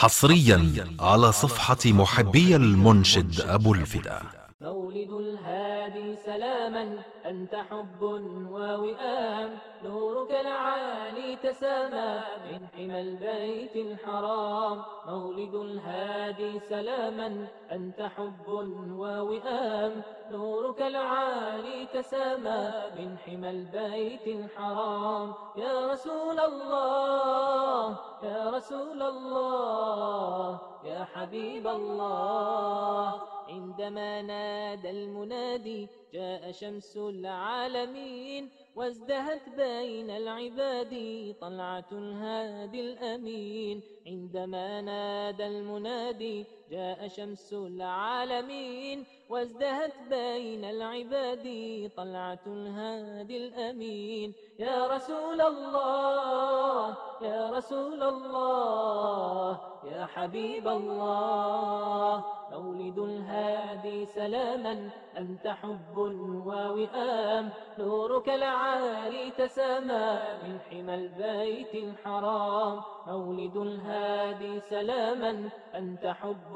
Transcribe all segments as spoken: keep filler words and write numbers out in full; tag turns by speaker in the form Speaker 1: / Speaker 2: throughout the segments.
Speaker 1: حصريا على صفحة محبي المنشد أبو الفدا.
Speaker 2: مولد الهادي سلاما أنت حب ووئام، نورك العالي تسامى من حمى البيت الحرام. مولد الهادي سلاما أنت حب ووئام، نورك العالي تسامى من حمى البيت الحرام. يا رسول الله يا رسول الله يا حبيب الله، عندما نادى المنادي جاء شمس العالمين، وازدهت بين العباد طلعة الهادي الأمين. عندما نادى المنادي جاء شمس العالمين، وازدهت بين العباد طلعة الهادي الأمين. يا رسول الله يا رسول الله يا حبيب الله، مولد الهادي سلاما أنت حب ووئام، نورك العالي تسامى من حمى البيت الحرام. مولد الهادي سلاما أنت حب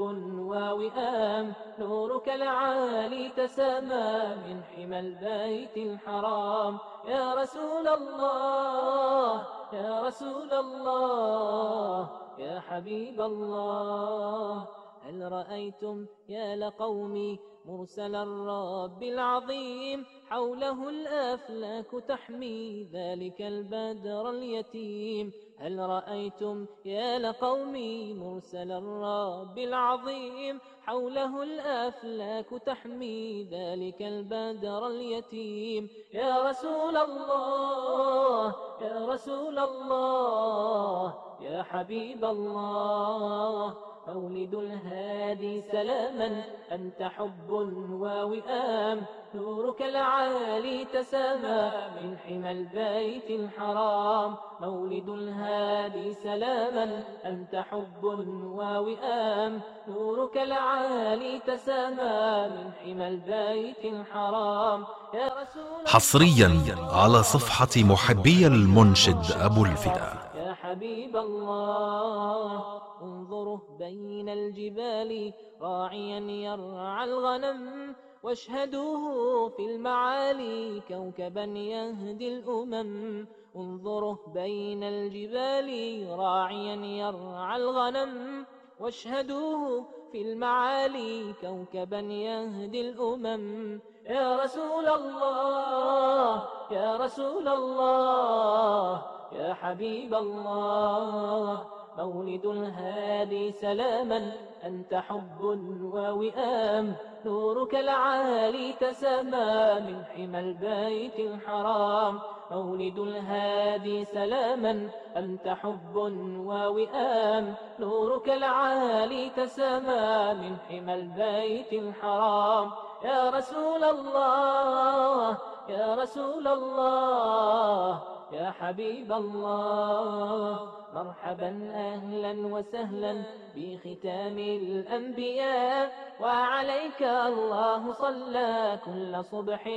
Speaker 2: ووئام، نورك العالي تسامى من حمى البيت الحرام. يا رسول الله يا رسول الله يا حبيب الله، هل رأيتم يا لقومي مرسل الرب العظيم، حوله الأفلاك تحمي ذلك البدر اليتيم. هل رأيتم يا لقومي مرسل الرب العظيم، حوله الأفلاك تحمي ذلك البدر اليتيم. يا رسول الله يا رسول الله يا حبيب الله، مولد الهادي سلاما أنت حب ووئام، نورك العالي تسامى من حمى البيت الحرام. مولد الهادي سلاما أنت حب ووئام، نورك العالي تسامى من حمى البيت الحرام. يا رسول
Speaker 1: حصريا على صفحة محبي المنشد أبو الفدا.
Speaker 2: يا حبيب الله، انظره بين الجبال راعيا يرعى الغنم، واشهدوه في المعالي كوكبا يهدي الأمم. انظره بين الجبال راعيا يرعى الغنم، واشهدوه في المعالي كوكبا يهدي الأمم. يا رسول الله يا رسول الله يا حبيب الله، مولد الهادي سلاما أنت حب ووئام، نورك العالي تسامى من حمى البيت الحرام. مولد الهادي سلاما أنت حب ووئام، نورك العالي تسامى من حمى البيت الحرام. يا رسول الله يا رسول الله يا حبيب الله، مرحبا أهلا وسهلا بختام الأنبياء، وعليك الله صلى كل صبح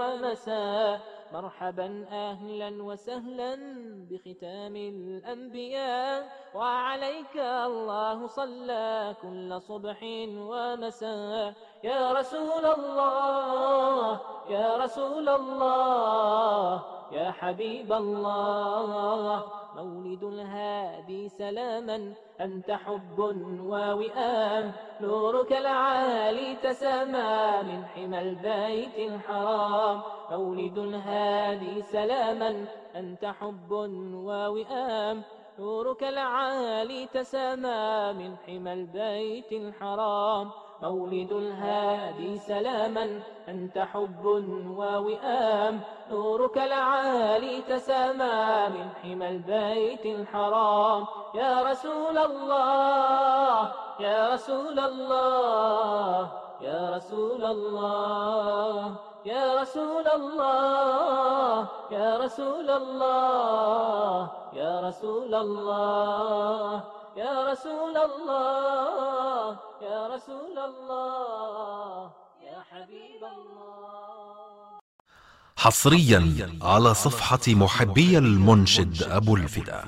Speaker 2: ومساء. مرحبا أهلا وسهلا بختام الأنبياء، وعليك الله صلى كل صبح ومساء. يا رسول الله يا رسول الله يا حبيب الله، مولد الهادي سلاما أنت حب ووئام، نورك العالي تسامى من حمى البيت الحرام. مولد الهادي سلاما أنت حب ووئام، نورك العالي تسامى من حمى البيت الحرام. مولد الهادي سلاما أنت حب ووئام، نورك العالي تسامى من حمى البيت الحرام. يا رسول الله يا رسول الله يا رسول الله يا رسول الله يا رسول الله يا رسول الله يا رسول الله يا رسول الله يا حبيب الله.
Speaker 1: حصريا على صفحة محبي المنشد أبو الفدا.